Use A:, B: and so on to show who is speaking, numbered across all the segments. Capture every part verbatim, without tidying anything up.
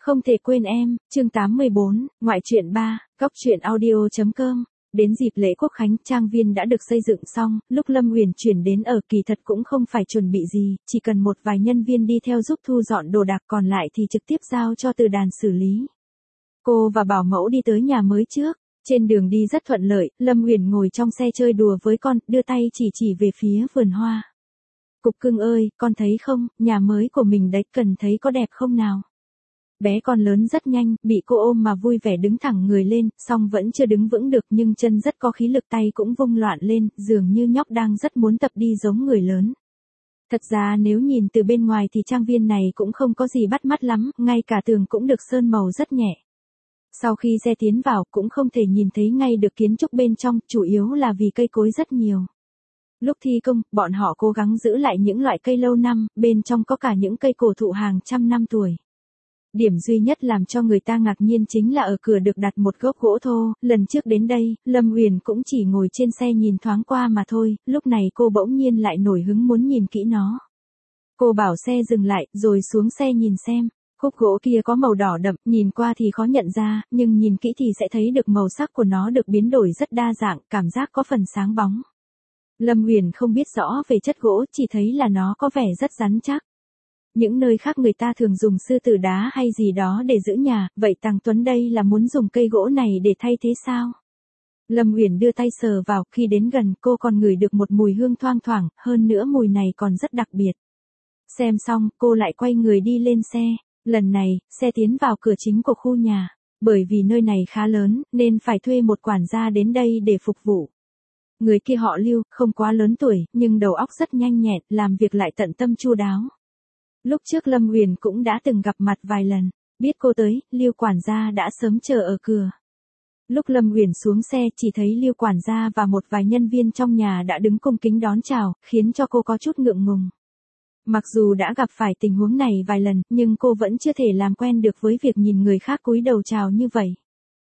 A: Không thể quên em, chương tám mươi bốn, ngoại truyện ba, góc truyện audio.com. Đến dịp lễ Quốc Khánh, trang viên đã được xây dựng xong, lúc Lâm Huyền chuyển đến ở kỳ thật cũng không phải chuẩn bị gì, chỉ cần một vài nhân viên đi theo giúp thu dọn đồ đạc, còn lại thì trực tiếp giao cho Từ Đàn xử lý. Cô và bảo mẫu đi tới nhà mới trước, trên đường đi rất thuận lợi, Lâm Huyền ngồi trong xe chơi đùa với con, đưa tay chỉ chỉ về phía vườn hoa. Cục cưng ơi, con thấy không, nhà mới của mình đấy, cần thấy có đẹp không nào? Bé con lớn rất nhanh, bị cô ôm mà vui vẻ đứng thẳng người lên, song vẫn chưa đứng vững được nhưng chân rất có khí lực, tay cũng vung loạn lên, dường như nhóc đang rất muốn tập đi giống người lớn. Thật ra nếu nhìn từ bên ngoài thì trang viên này cũng không có gì bắt mắt lắm, ngay cả tường cũng được sơn màu rất nhẹ. Sau khi xe tiến vào cũng không thể nhìn thấy ngay được kiến trúc bên trong, chủ yếu là vì cây cối rất nhiều. Lúc thi công, bọn họ cố gắng giữ lại những loại cây lâu năm, bên trong có cả những cây cổ thụ hàng trăm năm tuổi. Điểm duy nhất làm cho người ta ngạc nhiên chính là ở cửa được đặt một gốc gỗ thô, lần trước đến đây, Lâm Huyền cũng chỉ ngồi trên xe nhìn thoáng qua mà thôi, lúc này cô bỗng nhiên lại nổi hứng muốn nhìn kỹ nó. Cô bảo xe dừng lại, rồi xuống xe nhìn xem, khúc gỗ kia có màu đỏ đậm, nhìn qua thì khó nhận ra, nhưng nhìn kỹ thì sẽ thấy được màu sắc của nó được biến đổi rất đa dạng, cảm giác có phần sáng bóng. Lâm Huyền không biết rõ về chất gỗ, chỉ thấy là nó có vẻ rất rắn chắc. Những nơi khác người ta thường dùng sư tử đá hay gì đó để giữ nhà, vậy Tằng Tuấn đây là muốn dùng cây gỗ này để thay thế sao? Lâm Huyền đưa tay sờ vào, khi đến gần cô còn ngửi được một mùi hương thoang thoảng, hơn nữa mùi này còn rất đặc biệt. Xem xong, cô lại quay người đi lên xe, lần này, xe tiến vào cửa chính của khu nhà, bởi vì nơi này khá lớn, nên phải thuê một quản gia đến đây để phục vụ. Người kia họ Lưu, không quá lớn tuổi, nhưng đầu óc rất nhanh nhẹn, làm việc lại tận tâm chu đáo. Lúc trước Lâm Huyền cũng đã từng gặp mặt vài lần, biết cô tới, Lưu quản gia đã sớm chờ ở cửa. Lúc Lâm Huyền xuống xe chỉ thấy Lưu quản gia và một vài nhân viên trong nhà đã đứng cung kính đón chào, khiến cho cô có chút ngượng ngùng. Mặc dù đã gặp phải tình huống này vài lần, nhưng cô vẫn chưa thể làm quen được với việc nhìn người khác cúi đầu chào như vậy.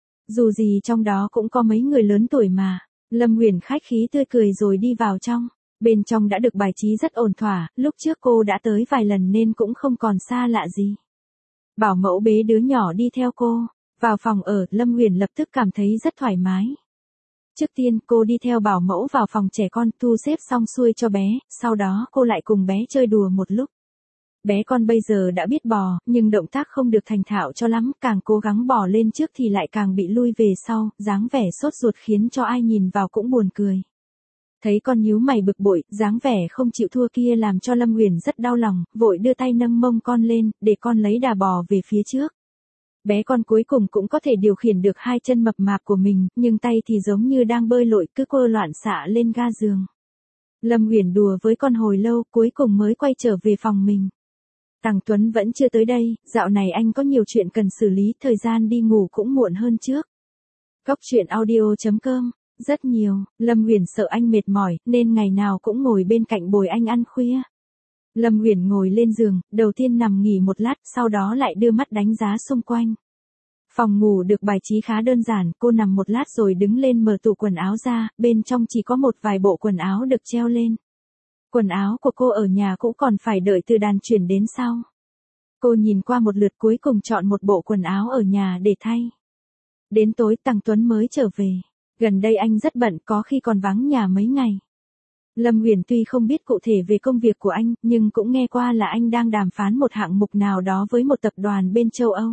A: Dù gì trong đó cũng có mấy người lớn tuổi mà. Lâm Huyền khách khí tươi cười rồi đi vào trong. Bên trong đã được bài trí rất ổn thỏa, lúc trước cô đã tới vài lần nên cũng không còn xa lạ gì. Bảo mẫu bế đứa nhỏ đi theo cô. Vào phòng ở, Lâm Huyền lập tức cảm thấy rất thoải mái. Trước tiên cô đi theo bảo mẫu vào phòng trẻ con, thu xếp xong xuôi cho bé, sau đó cô lại cùng bé chơi đùa một lúc. Bé con bây giờ đã biết bò, nhưng động tác không được thành thạo cho lắm, càng cố gắng bò lên trước thì lại càng bị lui về sau, dáng vẻ sốt ruột khiến cho ai nhìn vào cũng buồn cười. Thấy con nhíu mày bực bội, dáng vẻ không chịu thua kia làm cho Lâm Huyền rất đau lòng, vội đưa tay nâng mông con lên, để con lấy đà bò về phía trước. Bé con cuối cùng cũng có thể điều khiển được hai chân mập mạp của mình, nhưng tay thì giống như đang bơi lội, cứ quơ loạn xạ lên ga giường. Lâm Huyền đùa với con hồi lâu, cuối cùng mới quay trở về phòng mình. Tằng Tuấn vẫn chưa tới đây, dạo này anh có nhiều chuyện cần xử lý, thời gian đi ngủ cũng muộn hơn trước. Góc truyện audio.com. Rất nhiều, Lâm Huyền sợ anh mệt mỏi, nên ngày nào cũng ngồi bên cạnh bồi anh ăn khuya. Lâm Huyền ngồi lên giường, đầu tiên nằm nghỉ một lát, sau đó lại đưa mắt đánh giá xung quanh. Phòng ngủ được bài trí khá đơn giản, cô nằm một lát rồi đứng lên mở tủ quần áo ra, bên trong chỉ có một vài bộ quần áo được treo lên. Quần áo của cô ở nhà cũng còn phải đợi Từ Đàn chuyển đến sau. Cô nhìn qua một lượt cuối cùng chọn một bộ quần áo ở nhà để thay. Đến tối Tằng Tuấn mới trở về. Gần đây anh rất bận, có khi còn vắng nhà mấy ngày. Lâm Huyền tuy không biết cụ thể về công việc của anh, nhưng cũng nghe qua là anh đang đàm phán một hạng mục nào đó với một tập đoàn bên châu Âu.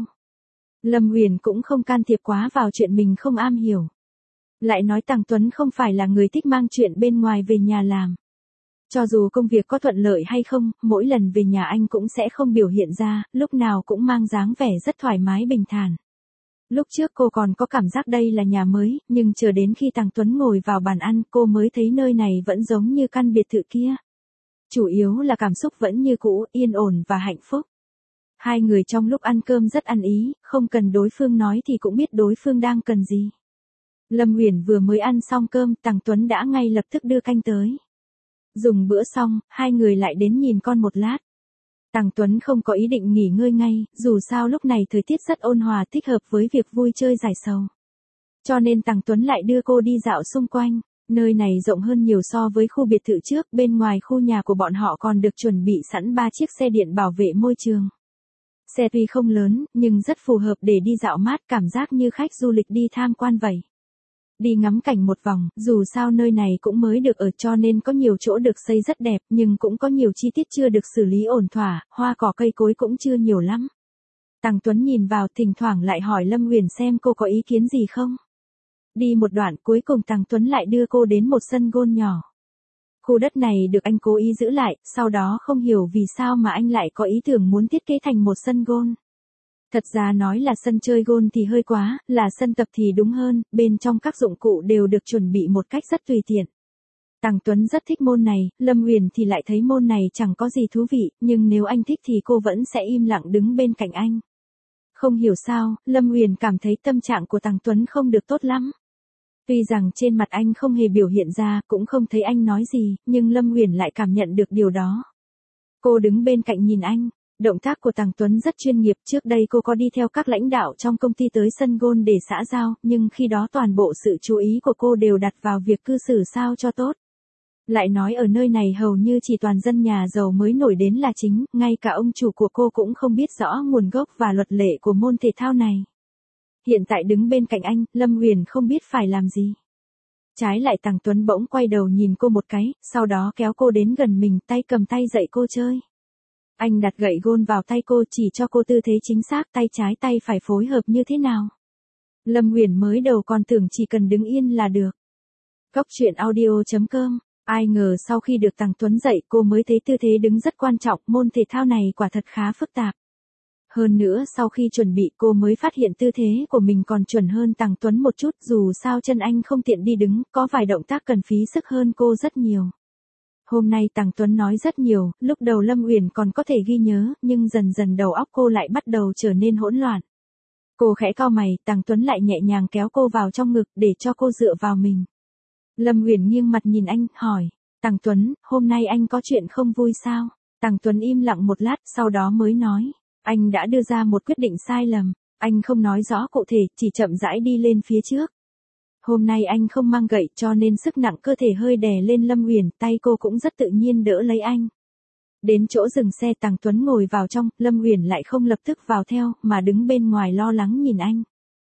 A: Lâm Huyền cũng không can thiệp quá vào chuyện mình không am hiểu. Lại nói Tằng Tuấn không phải là người thích mang chuyện bên ngoài về nhà làm. Cho dù công việc có thuận lợi hay không, mỗi lần về nhà anh cũng sẽ không biểu hiện ra, lúc nào cũng mang dáng vẻ rất thoải mái bình thản. Lúc trước cô còn có cảm giác đây là nhà mới, nhưng chờ đến khi Tằng Tuấn ngồi vào bàn ăn, cô mới thấy nơi này vẫn giống như căn biệt thự kia. Chủ yếu là cảm xúc vẫn như cũ, yên ổn và hạnh phúc. Hai người trong lúc ăn cơm rất ăn ý, không cần đối phương nói thì cũng biết đối phương đang cần gì. Lâm Huyền vừa mới ăn xong cơm, Tằng Tuấn đã ngay lập tức đưa canh tới. Dùng bữa xong, hai người lại đến nhìn con một lát. Tằng Tuấn không có ý định nghỉ ngơi ngay, dù sao lúc này thời tiết rất ôn hòa, thích hợp với việc vui chơi giải sầu. Cho nên Tằng Tuấn lại đưa cô đi dạo xung quanh, nơi này rộng hơn nhiều so với khu biệt thự trước, bên ngoài khu nhà của bọn họ còn được chuẩn bị sẵn ba chiếc xe điện bảo vệ môi trường. Xe tuy không lớn, nhưng rất phù hợp để đi dạo mát, cảm giác như khách du lịch đi tham quan vậy. Đi ngắm cảnh một vòng, dù sao nơi này cũng mới được ở cho nên có nhiều chỗ được xây rất đẹp, nhưng cũng có nhiều chi tiết chưa được xử lý ổn thỏa, hoa cỏ cây cối cũng chưa nhiều lắm. Tằng Tuấn nhìn vào, thỉnh thoảng lại hỏi Lâm Uyển xem cô có ý kiến gì không. Đi một đoạn, cuối cùng Tằng Tuấn lại đưa cô đến một sân golf nhỏ. Khu đất này được anh cố ý giữ lại, sau đó không hiểu vì sao mà anh lại có ý tưởng muốn thiết kế thành một sân golf. Thật ra nói là sân chơi golf thì hơi quá, là sân tập thì đúng hơn, bên trong các dụng cụ đều được chuẩn bị một cách rất tùy tiện. Tằng Tuấn rất thích môn này, Lâm Uyển thì lại thấy môn này chẳng có gì thú vị, nhưng nếu anh thích thì cô vẫn sẽ im lặng đứng bên cạnh anh. Không hiểu sao, Lâm Uyển cảm thấy tâm trạng của Tằng Tuấn không được tốt lắm. Tuy rằng trên mặt anh không hề biểu hiện ra, cũng không thấy anh nói gì, nhưng Lâm Uyển lại cảm nhận được điều đó. Cô đứng bên cạnh nhìn anh, động tác của Tằng Tuấn rất chuyên nghiệp, trước đây cô có đi theo các lãnh đạo trong công ty tới sân golf để xã giao, nhưng khi đó toàn bộ sự chú ý của cô đều đặt vào việc cư xử sao cho tốt. Lại nói ở nơi này hầu như chỉ toàn dân nhà giàu mới nổi đến là chính, ngay cả ông chủ của cô cũng không biết rõ nguồn gốc và luật lệ của môn thể thao này. Hiện tại đứng bên cạnh anh, Lâm Uyển không biết phải làm gì. Trái lại Tằng Tuấn bỗng quay đầu nhìn cô một cái, sau đó kéo cô đến gần mình, tay cầm tay dạy cô chơi. Anh đặt gậy golf vào tay cô, chỉ cho cô tư thế chính xác, tay trái tay phải phối hợp như thế nào. Lâm Uyển mới đầu còn tưởng chỉ cần đứng yên là được. Góc truyện audio chấm com. Ai ngờ sau khi được Tằng Tuấn dạy cô mới thấy tư thế đứng rất quan trọng, môn thể thao này quả thật khá phức tạp. Hơn nữa sau khi chuẩn bị cô mới phát hiện tư thế của mình còn chuẩn hơn Tằng Tuấn một chút, dù sao chân anh không tiện đi đứng, có vài động tác cần phí sức hơn cô rất nhiều. Hôm nay Tằng Tuấn nói rất nhiều, lúc đầu Lâm Uyển còn có thể ghi nhớ, nhưng dần dần đầu óc cô lại bắt đầu trở nên hỗn loạn. Cô khẽ cau mày, Tằng Tuấn lại nhẹ nhàng kéo cô vào trong ngực để cho cô dựa vào mình. Lâm Uyển nghiêng mặt nhìn anh, hỏi, Tằng Tuấn, hôm nay anh có chuyện không vui sao? Tằng Tuấn im lặng một lát, sau đó mới nói, anh đã đưa ra một quyết định sai lầm, anh không nói rõ cụ thể, chỉ chậm rãi đi lên phía trước. Hôm nay anh không mang gậy cho nên sức nặng cơ thể hơi đè lên Lâm Uyển, tay cô cũng rất tự nhiên đỡ lấy anh. Đến chỗ dừng xe Tằng Tuấn ngồi vào trong, Lâm Uyển lại không lập tức vào theo, mà đứng bên ngoài lo lắng nhìn anh.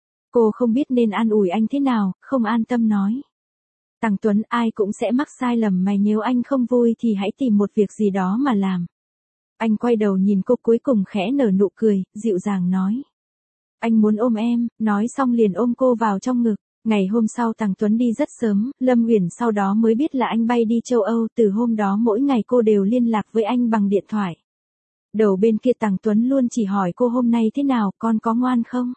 A: Cô không biết nên an ủi anh thế nào, không an tâm nói. Tằng Tuấn, ai cũng sẽ mắc sai lầm mà, nếu anh không vui thì hãy tìm một việc gì đó mà làm. Anh quay đầu nhìn cô, cuối cùng khẽ nở nụ cười, dịu dàng nói. Anh muốn ôm em, nói xong liền ôm cô vào trong ngực. Ngày hôm sau Tằng Tuấn đi rất sớm, Lâm Uyển sau đó mới biết là anh bay đi châu Âu, từ hôm đó mỗi ngày cô đều liên lạc với anh bằng điện thoại. Đầu bên kia Tằng Tuấn luôn chỉ hỏi cô hôm nay thế nào, con có ngoan không?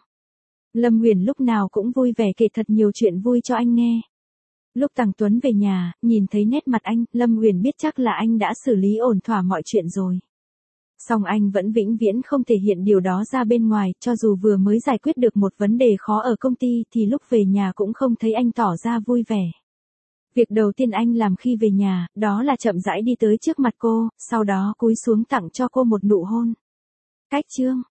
A: Lâm Uyển lúc nào cũng vui vẻ kể thật nhiều chuyện vui cho anh nghe. Lúc Tằng Tuấn về nhà, nhìn thấy nét mặt anh, Lâm Uyển biết chắc là anh đã xử lý ổn thỏa mọi chuyện rồi. Song anh vẫn vĩnh viễn không thể hiện điều đó ra bên ngoài, cho dù vừa mới giải quyết được một vấn đề khó ở công ty thì lúc về nhà cũng không thấy anh tỏ ra vui vẻ. Việc đầu tiên anh làm khi về nhà, đó là chậm rãi đi tới trước mặt cô, sau đó cúi xuống tặng cho cô một nụ hôn. Cách chương